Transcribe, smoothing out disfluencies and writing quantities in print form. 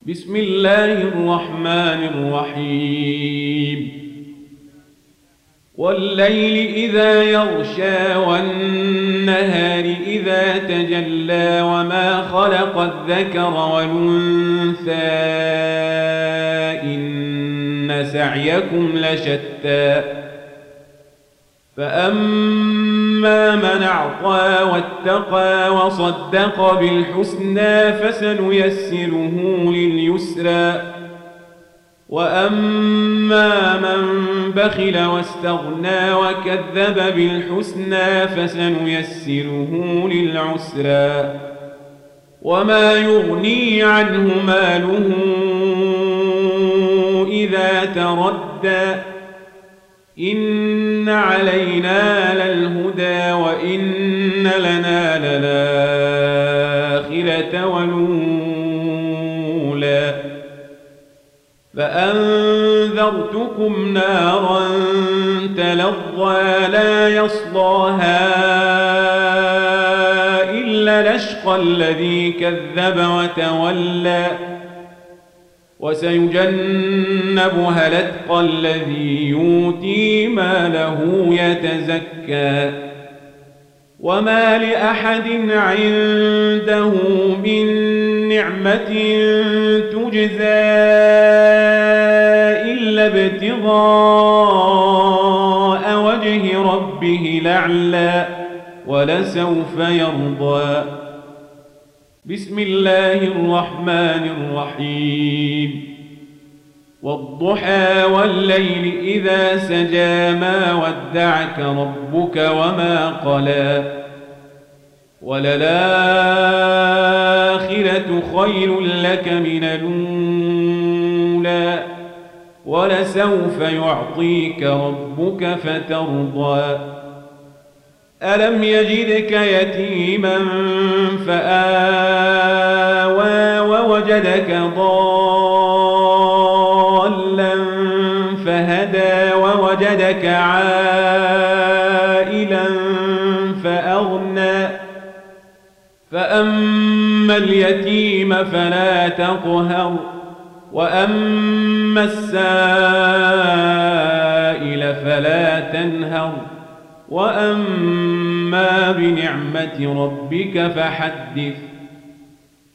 بسم الله الرحمن الرحيم والليل إذا يغشى والنهار إذا تجلى وما خلق الذكر والأنثى إن سعيكم لشتى فأما من أعطى واتقى وصدق بالحسنى فسنيسره لليسرى وأما من بخل واستغنى وكذب بالحسنى فسنيسره للعسرى وما يغني عنه ماله إذا تردى إن علينا للهدى وإن لنا للآخرة والأولى فأنذرتكم نارا تلظى لا يصلاها إلا الأشقى الذي كذب وتولى وسيجنبها الأتقى الذي يؤتي ماله يتزكى وما لأحد عنده من نعمة تجزى إلا ابتغاء وجه ربه الأعلى ولسوف يرضى بسم الله الرحمن الرحيم والضحى والليل إذا سجى ما ودعك ربك وما قلى وللآخرة خير لك من الأولى ولسوف يعطيك ربك فترضى ألم يجدك يتيما فآوى ووجدك ضالا فهدى ووجدك عائلا فأغنى فأما اليتيم فلا تقهر وأما السائل فلا تنهر وأما بنعمة ربك فحدث